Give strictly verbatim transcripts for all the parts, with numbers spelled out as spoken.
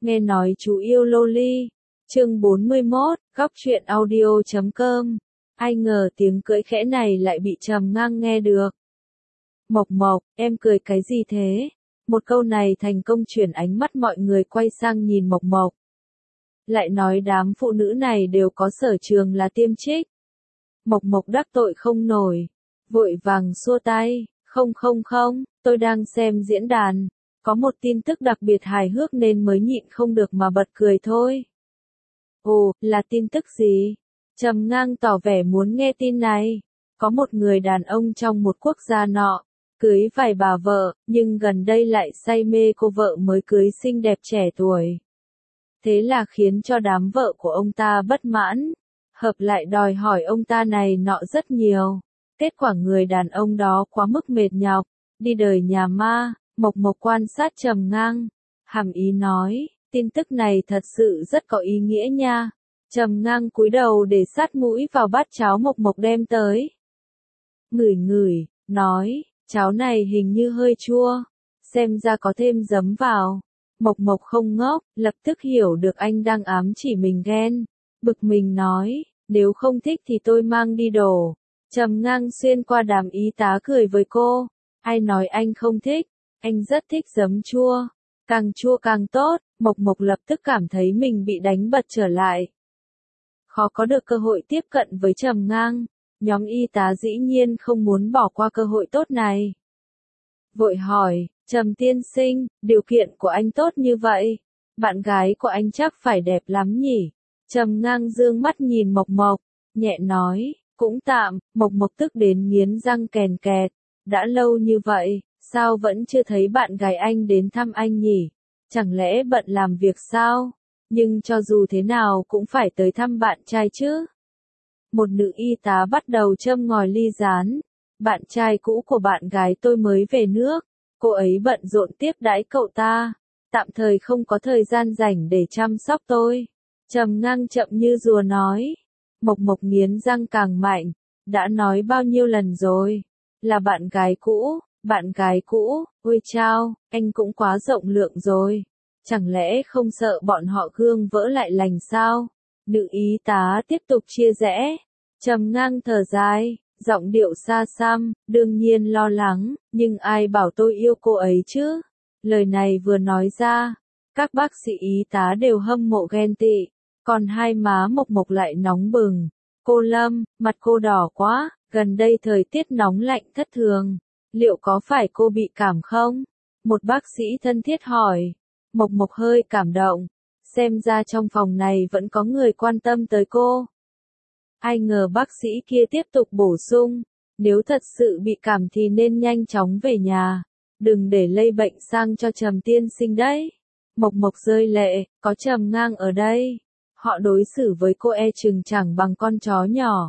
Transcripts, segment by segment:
Nghe nói chú yêu loli. Chương bốn mươi mốt, góc truyện audio chấm com. Ai ngờ tiếng cưỡi khẽ này lại bị Trầm Ngang nghe được. Mộc Mộc, em cười cái gì thế? Một câu này thành công chuyển ánh mắt mọi người quay sang nhìn Mộc Mộc. Lại nói đám phụ nữ này đều có sở trường là tiêm trích. Mộc Mộc đắc tội không nổi, vội vàng xua tay, không không không, tôi đang xem diễn đàn, có một tin tức đặc biệt hài hước nên mới nhịn không được mà bật cười thôi. Ồ, là tin tức gì? Trầm Ngang tỏ vẻ muốn nghe tin này. Có một người đàn ông trong một quốc gia nọ, cưới vài bà vợ, nhưng gần đây lại say mê cô vợ mới cưới xinh đẹp trẻ tuổi. Thế là khiến cho đám vợ của ông ta bất mãn, hợp lại đòi hỏi ông ta này nọ rất nhiều. Kết quả người đàn ông đó quá mức mệt nhọc, đi đời nhà ma. Mộc Mộc quan sát Trầm Ngang, hàm ý nói, tin tức này thật sự rất có ý nghĩa nha. Trầm Ngang cúi đầu để sát mũi vào bát cháo Mộc Mộc đem tới. Ngửi ngửi, nói, cháo này hình như hơi chua, xem ra có thêm giấm vào. Mộc Mộc không ngốc, lập tức hiểu được anh đang ám chỉ mình ghen. Bực mình nói, nếu không thích thì tôi mang đi đổ. Trầm Ngang xuyên qua đám y tá cười với cô, ai nói anh không thích, anh rất thích giấm chua, càng chua càng tốt. Mộc Mộc lập tức cảm thấy mình bị đánh bật trở lại. Khó có được cơ hội tiếp cận với Trầm Ngang, nhóm y tá dĩ nhiên không muốn bỏ qua cơ hội tốt này. Vội hỏi, Trầm tiên sinh, điều kiện của anh tốt như vậy, bạn gái của anh chắc phải đẹp lắm nhỉ? Trầm Ngang dương mắt nhìn Mộc Mộc, nhẹ nói, cũng tạm. Mộc Mộc tức đến nghiến răng kèn kẹt, đã lâu như vậy, sao vẫn chưa thấy bạn gái anh đến thăm anh nhỉ? Chẳng lẽ bận làm việc sao? Nhưng cho dù thế nào cũng phải tới thăm bạn trai chứ. Một nữ y tá bắt đầu châm ngòi ly gián. Bạn trai cũ của bạn gái tôi mới về nước, cô ấy bận rộn tiếp đãi cậu ta, tạm thời không có thời gian rảnh để chăm sóc tôi. Trầm Ngang chậm như rùa nói. Mộc Mộc nghiến răng càng mạnh, đã nói bao nhiêu lần rồi, là bạn gái cũ, bạn gái cũ, ôi chao, anh cũng quá rộng lượng rồi. Chẳng lẽ không sợ bọn họ gương vỡ lại lành sao? Nữ y tá tiếp tục chia rẽ. Trầm Ngang thở dài, giọng điệu xa xăm, đương nhiên lo lắng, nhưng ai bảo tôi yêu cô ấy chứ? Lời này vừa nói ra, các bác sĩ y tá đều hâm mộ ghen tị, còn hai má Mộc Mộc lại nóng bừng. Cô Lâm, mặt cô đỏ quá, gần đây thời tiết nóng lạnh thất thường, liệu có phải cô bị cảm không? Một bác sĩ thân thiết hỏi. Mộc Mộc hơi cảm động, xem ra trong phòng này vẫn có người quan tâm tới cô. Ai ngờ bác sĩ kia tiếp tục bổ sung, nếu thật sự bị cảm thì nên nhanh chóng về nhà, đừng để lây bệnh sang cho Trầm tiên sinh đấy. Mộc Mộc rơi lệ, có Trầm Ngang ở đây, họ đối xử với cô e chừng chẳng bằng con chó nhỏ.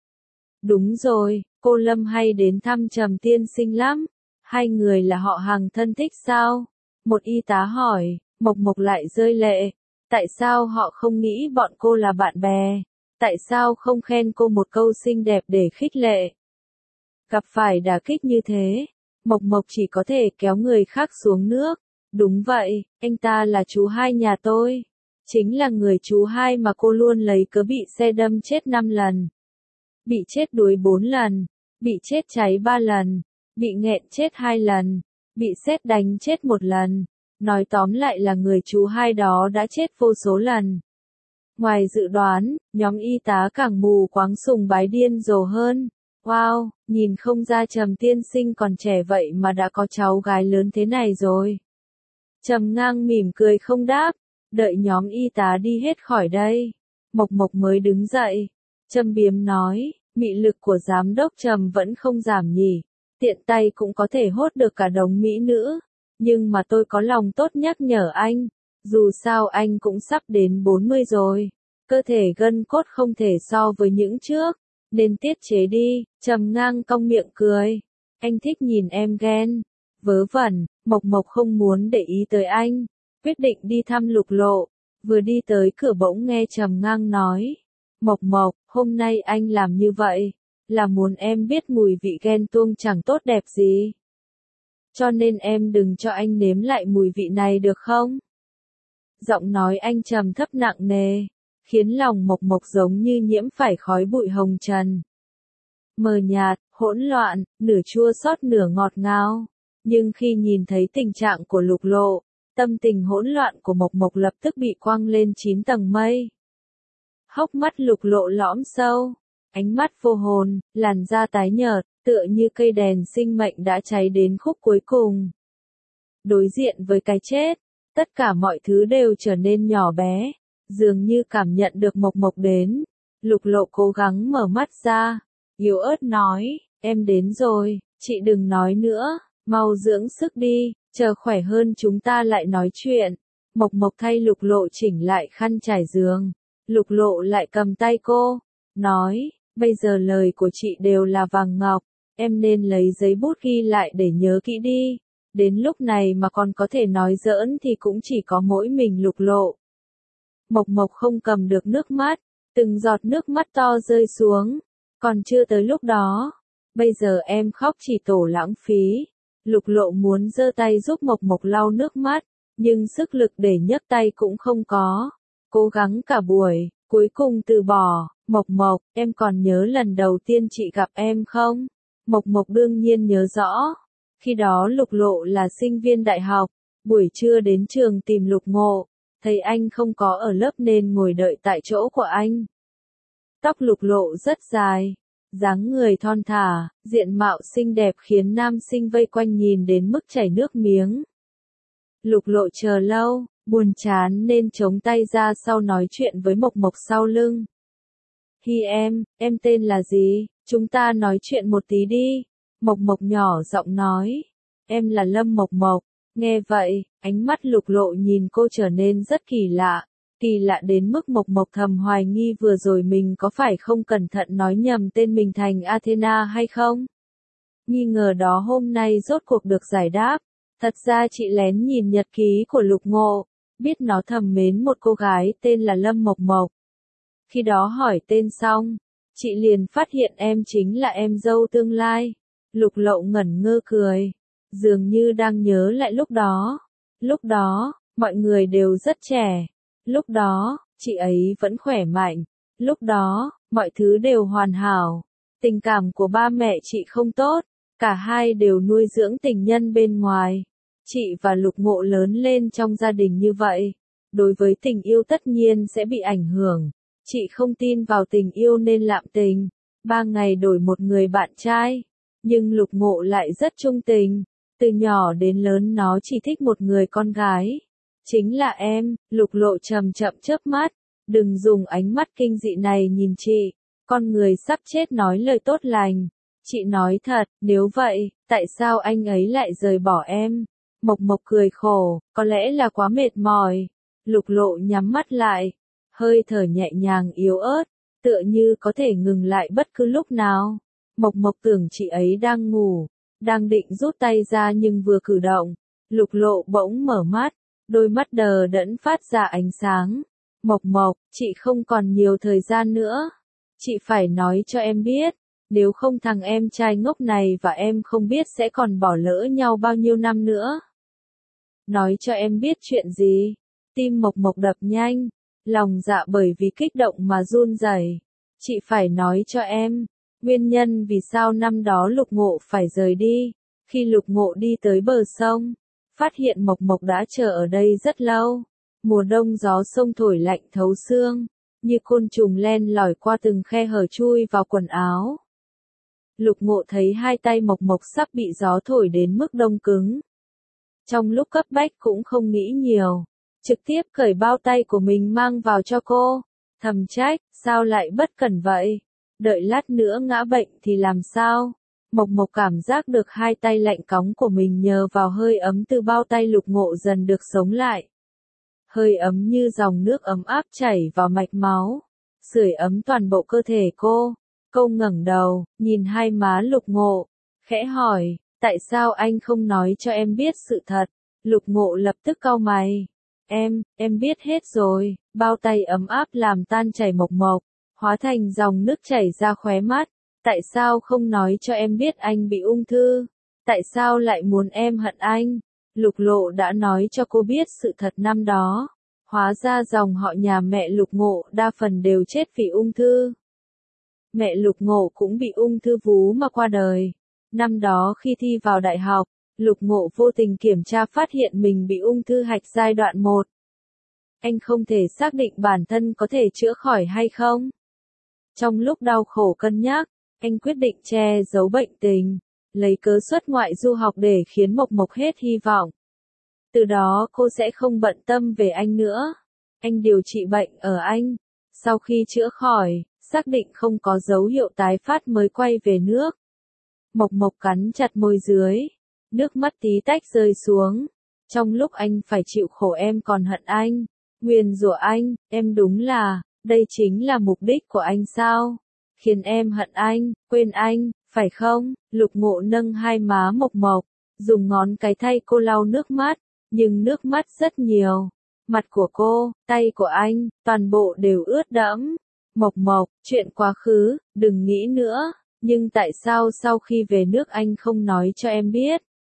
Đúng rồi, cô Lâm hay đến thăm Trầm tiên sinh lắm, hai người là họ hàng thân thích sao? Một y tá hỏi. Mộc Mộc lại rơi lệ, tại sao họ không nghĩ bọn cô là bạn bè? Tại sao không khen cô một câu xinh đẹp để khích lệ? Gặp phải đả kích như thế, Mộc Mộc chỉ có thể kéo người khác xuống nước. Đúng vậy, anh ta là chú hai nhà tôi. Chính là người chú hai mà cô luôn lấy cớ bị xe đâm chết năm lần. Bị chết đuối bốn lần. Bị chết cháy ba lần. Bị nghẹn chết hai lần. Bị sét đánh chết một lần. Nói tóm lại là người chú hai đó đã chết vô số lần. Ngoài dự đoán, nhóm y tá càng mù quáng sùng bái điên rồ hơn. Wow, nhìn không ra Trầm tiên sinh còn trẻ vậy mà đã có cháu gái lớn thế này rồi. Trầm Ngang mỉm cười không đáp, đợi nhóm y tá đi hết khỏi đây. Mộc Mộc mới đứng dậy, châm biếm nói, mị lực của giám đốc Trầm vẫn không giảm nhỉ, tiện tay cũng có thể hốt được cả đống mỹ nữ. Nhưng mà tôi có lòng tốt nhắc nhở anh, dù sao anh cũng sắp đến bốn mươi rồi, cơ thể gân cốt không thể so với những trước, nên tiết chế đi. Trầm Ngang cong miệng cười, anh thích nhìn em ghen. Vớ vẩn. Mộc Mộc không muốn để ý tới anh, quyết định đi thăm Lục Lộ, vừa đi tới cửa bỗng nghe Trầm Ngang nói, Mộc Mộc, hôm nay anh làm như vậy, là muốn em biết mùi vị ghen tuông chẳng tốt đẹp gì. Cho nên em đừng cho anh nếm lại mùi vị này được không? Giọng nói anh trầm thấp nặng nề, khiến lòng Mộc Mộc giống như nhiễm phải khói bụi hồng trần. Mờ nhạt, hỗn loạn, nửa chua xót nửa ngọt ngào. Nhưng khi nhìn thấy tình trạng của Lục Lộ, tâm tình hỗn loạn của Mộc Mộc lập tức bị quăng lên chín tầng mây. Hốc mắt Lục Lộ lõm sâu, ánh mắt vô hồn, làn da tái nhợt, tựa như cây đèn sinh mệnh đã cháy đến khúc cuối cùng. Đối diện với cái chết, tất cả mọi thứ đều trở nên nhỏ bé, dường như cảm nhận được Mộc Mộc đến. Lục Lộ cố gắng mở mắt ra, yếu ớt nói, em đến rồi, chị đừng nói nữa, mau dưỡng sức đi, chờ khỏe hơn chúng ta lại nói chuyện. Mộc Mộc thay Lục Lộ chỉnh lại khăn trải giường, Lục Lộ lại cầm tay cô, nói, bây giờ lời của chị đều là vàng ngọc, em nên lấy giấy bút ghi lại để nhớ kỹ đi. Đến lúc này mà còn có thể nói giỡn thì cũng chỉ có mỗi mình Lục Lộ. Mộc Mộc không cầm được nước mắt, từng giọt nước mắt to rơi xuống, còn chưa tới lúc đó. Bây giờ em khóc chỉ tổ lãng phí. Lục Lộ muốn giơ tay giúp Mộc Mộc lau nước mắt, nhưng sức lực để nhấc tay cũng không có. Cố gắng cả buổi, cuối cùng từ bỏ. Mộc Mộc, em còn nhớ lần đầu tiên chị gặp em không? Mộc Mộc đương nhiên nhớ rõ. Khi đó Lục Lộ là sinh viên đại học, buổi trưa đến trường tìm Lục Ngộ, thấy anh không có ở lớp nên ngồi đợi tại chỗ của anh. Tóc Lục Lộ rất dài, dáng người thon thả, diện mạo xinh đẹp khiến nam sinh vây quanh nhìn đến mức chảy nước miếng. Lục Lộ chờ lâu, buồn chán nên chống tay ra sau nói chuyện với Mộc Mộc sau lưng. Hi em, em tên là gì? Chúng ta nói chuyện một tí đi. Mộc Mộc nhỏ giọng nói. Em là Lâm Mộc Mộc. Nghe vậy, ánh mắt Lục Lộ nhìn cô trở nên rất kỳ lạ. Kỳ lạ đến mức Mộc Mộc thầm hoài nghi vừa rồi mình có phải không cẩn thận nói nhầm tên mình thành Athena hay không? Nghi ngờ đó hôm nay rốt cuộc được giải đáp. Thật ra chị lén nhìn nhật ký của Lục Ngộ, biết nó thầm mến một cô gái tên là Lâm Mộc Mộc. Khi đó hỏi tên xong, chị liền phát hiện em chính là em dâu tương lai. Lục Lộ ngẩn ngơ cười, dường như đang nhớ lại lúc đó. Lúc đó, mọi người đều rất trẻ. Lúc đó, chị ấy vẫn khỏe mạnh. Lúc đó, mọi thứ đều hoàn hảo. Tình cảm của ba mẹ chị không tốt, cả hai đều nuôi dưỡng tình nhân bên ngoài. Chị và Lục Ngộ lớn lên trong gia đình như vậy. Đối với tình yêu tất nhiên sẽ bị ảnh hưởng. Chị không tin vào tình yêu nên lạm tình. Ba ngày đổi một người bạn trai. Nhưng Lục Ngộ lại rất trung tình. Từ nhỏ đến lớn nó chỉ thích một người con gái. Chính là em. Lục Lộ chậm chậm chớp mắt. Đừng dùng ánh mắt kinh dị này nhìn chị. Con người sắp chết nói lời tốt lành. Chị nói thật, nếu vậy, tại sao anh ấy lại rời bỏ em? Mộc Mộc cười khổ, có lẽ là quá mệt mỏi. Lục Lộ nhắm mắt lại, hơi thở nhẹ nhàng yếu ớt, tựa như có thể ngừng lại bất cứ lúc nào. Mộc Mộc tưởng chị ấy đang ngủ, đang định rút tay ra nhưng vừa cử động, Lục Lộ bỗng mở mắt, đôi mắt đờ đẫn phát ra ánh sáng. Mộc Mộc, chị không còn nhiều thời gian nữa. Chị phải nói cho em biết, nếu không thằng em trai ngốc này và em không biết sẽ còn bỏ lỡ nhau bao nhiêu năm nữa. Nói cho em biết chuyện gì? Tim Mộc Mộc đập nhanh, lòng dạ bởi vì kích động mà run rẩy. Chị phải nói cho em, nguyên nhân vì sao năm đó Lục Ngộ phải rời đi. Khi Lục Ngộ đi tới bờ sông, phát hiện Mộc Mộc đã chờ ở đây rất lâu. Mùa đông gió sông thổi lạnh thấu xương, như côn trùng len lỏi qua từng khe hở chui vào quần áo. Lục Ngộ thấy hai tay Mộc Mộc sắp bị gió thổi đến mức đông cứng. Trong lúc cấp bách cũng không nghĩ nhiều, trực tiếp cởi bao tay của mình mang vào cho cô. Thầm trách, sao lại bất cẩn vậy? Đợi lát nữa ngã bệnh thì làm sao? Mộc Mộc cảm giác được hai tay lạnh cóng của mình nhờ vào hơi ấm từ bao tay Lục Ngộ dần được sống lại. Hơi ấm như dòng nước ấm áp chảy vào mạch máu, sưởi ấm toàn bộ cơ thể cô. Cô ngẩng đầu, nhìn hai má Lục Ngộ, khẽ hỏi, tại sao anh không nói cho em biết sự thật? Lục Ngộ lập tức cau mày. Em, em biết hết rồi. Bao tay ấm áp làm tan chảy Mộc Mộc, hóa thành dòng nước chảy ra khóe mắt. Tại sao không nói cho em biết anh bị ung thư? Tại sao lại muốn em hận anh? Lục Lộ đã nói cho cô biết sự thật năm đó. Hóa ra dòng họ nhà mẹ Lục Ngộ đa phần đều chết vì ung thư. Mẹ Lục Ngộ cũng bị ung thư vú mà qua đời. Năm đó khi thi vào đại học, Lục Ngộ vô tình kiểm tra phát hiện mình bị ung thư hạch giai đoạn một. Anh không thể xác định bản thân có thể chữa khỏi hay không. Trong lúc đau khổ cân nhắc, anh quyết định che giấu bệnh tình, lấy cớ xuất ngoại du học để khiến Mộc Mộc hết hy vọng. Từ đó cô sẽ không bận tâm về anh nữa. Anh điều trị bệnh ở Anh. Sau khi chữa khỏi, xác định không có dấu hiệu tái phát mới quay về nước. Mộc Mộc cắn chặt môi dưới. Nước mắt tí tách rơi xuống. Trong lúc anh phải chịu khổ em còn hận anh. Nguyền rủa anh, em đúng là, đây chính là mục đích của anh sao? Khiến em hận anh, quên anh, phải không? Lục Ngộ nâng hai má Mộc Mộc, dùng ngón cái thay cô lau nước mắt, nhưng nước mắt rất nhiều. Mặt của cô, tay của anh, toàn bộ đều ướt đẫm. Mộc Mộc, chuyện quá khứ, đừng nghĩ nữa, nhưng tại sao sau khi về nước anh không nói cho em biết?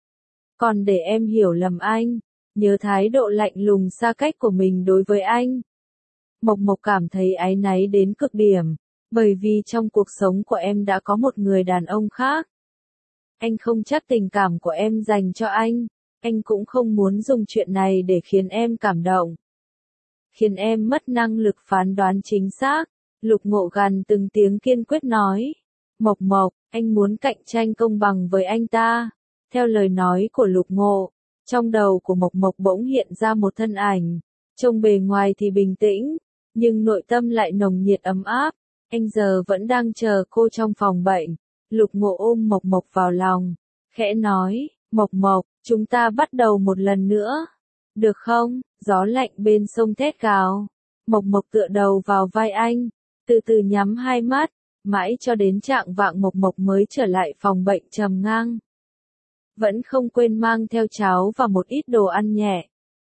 Còn để em hiểu lầm anh, nhớ thái độ lạnh lùng xa cách của mình đối với anh. Mộc Mộc cảm thấy áy náy đến cực điểm, bởi vì trong cuộc sống của em đã có một người đàn ông khác. Anh không chắc tình cảm của em dành cho anh, anh cũng không muốn dùng chuyện này để khiến em cảm động. Khiến em mất năng lực phán đoán chính xác, Lục Ngộ gằn từng tiếng kiên quyết nói. Mộc Mộc, anh muốn cạnh tranh công bằng với anh ta. Theo lời nói của Lục Ngộ, trong đầu của Mộc Mộc bỗng hiện ra một thân ảnh, trông bề ngoài thì bình tĩnh, nhưng nội tâm lại nồng nhiệt ấm áp. Anh giờ vẫn đang chờ cô trong phòng bệnh. Lục Ngộ ôm Mộc Mộc vào lòng, khẽ nói, Mộc Mộc, chúng ta bắt đầu một lần nữa. Được không? Gió lạnh bên sông thét gào. Mộc Mộc tựa đầu vào vai anh, từ từ nhắm hai mắt, mãi cho đến trạng vạng Mộc Mộc mới trở lại phòng bệnh trầm ngang. Vẫn không quên mang theo cháo và một ít đồ ăn nhẹ.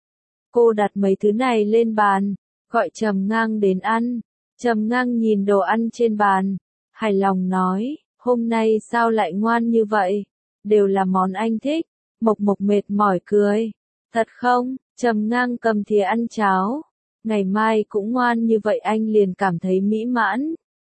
Cô đặt mấy thứ này lên bàn, gọi Trầm Ngang đến ăn. Trầm Ngang nhìn đồ ăn trên bàn, hài lòng nói, hôm nay sao lại ngoan như vậy? Đều là món anh thích. Mộc Mộc mệt mỏi cười. Thật không? Trầm Ngang cầm thìa ăn cháo. Ngày mai cũng ngoan như vậy anh liền cảm thấy mỹ mãn.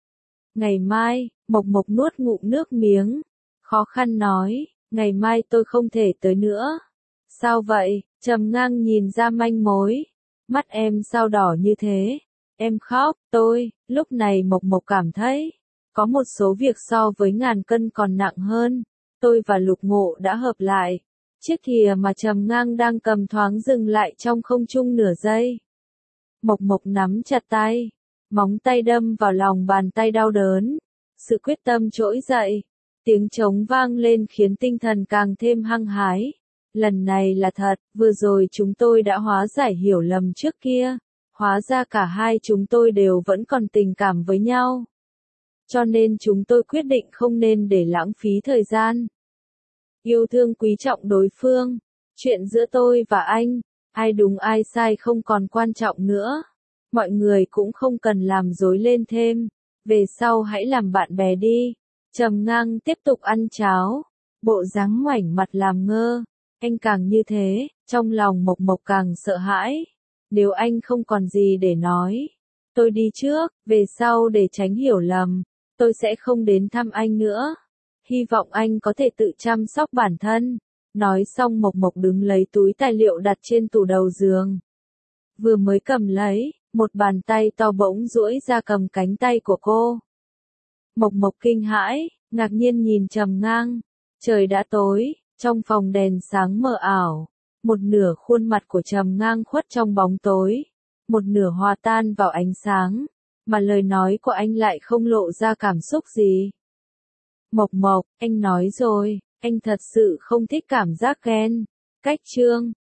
Ngày mai, Mộc Mộc nuốt ngụm nước miếng, khó khăn nói, ngày mai tôi không thể tới nữa. Sao vậy? Trầm Ngang nhìn ra manh mối. Mắt em sao đỏ như thế? Em khóc, tôi, lúc này Mộc Mộc cảm thấy, có một số việc so với ngàn cân còn nặng hơn. Tôi và Lục Ngộ đã hợp lại. Chiếc thìa mà Trầm Ngang đang cầm thoáng dừng lại trong không trung nửa giây. Mộc Mộc nắm chặt tay, móng tay đâm vào lòng bàn tay đau đớn. Sự quyết tâm trỗi dậy, tiếng trống vang lên khiến tinh thần càng thêm hăng hái. Lần này là thật, vừa rồi chúng tôi đã hóa giải hiểu lầm trước kia. Hóa ra cả hai chúng tôi đều vẫn còn tình cảm với nhau. Cho nên chúng tôi quyết định không nên để lãng phí thời gian. Yêu thương quý trọng đối phương. Chuyện giữa tôi và anh, ai đúng ai sai không còn quan trọng nữa. Mọi người cũng không cần làm rối lên thêm. Về sau hãy làm bạn bè đi. Trầm Ngang tiếp tục ăn cháo. Bộ dáng ngoảnh mặt làm ngơ. Anh càng như thế, trong lòng Mộc Mộc càng sợ hãi. Nếu anh không còn gì để nói, tôi đi trước, về sau để tránh hiểu lầm, tôi sẽ không đến thăm anh nữa. Hy vọng anh có thể tự chăm sóc bản thân. Nói xong Mộc Mộc đứng lấy túi tài liệu đặt trên tủ đầu giường. Vừa mới cầm lấy, một bàn tay to bỗng duỗi ra cầm cánh tay của cô. Mộc Mộc kinh hãi, ngạc nhiên nhìn Trầm Ngang. Trời đã tối, trong phòng đèn sáng mờ ảo. Một nửa khuôn mặt của Trầm Ngang khuất trong bóng tối, một nửa hòa tan vào ánh sáng, mà lời nói của anh lại không lộ ra cảm xúc gì. Mộc Mộc, anh nói rồi, anh thật sự không thích cảm giác ghen. Cách chương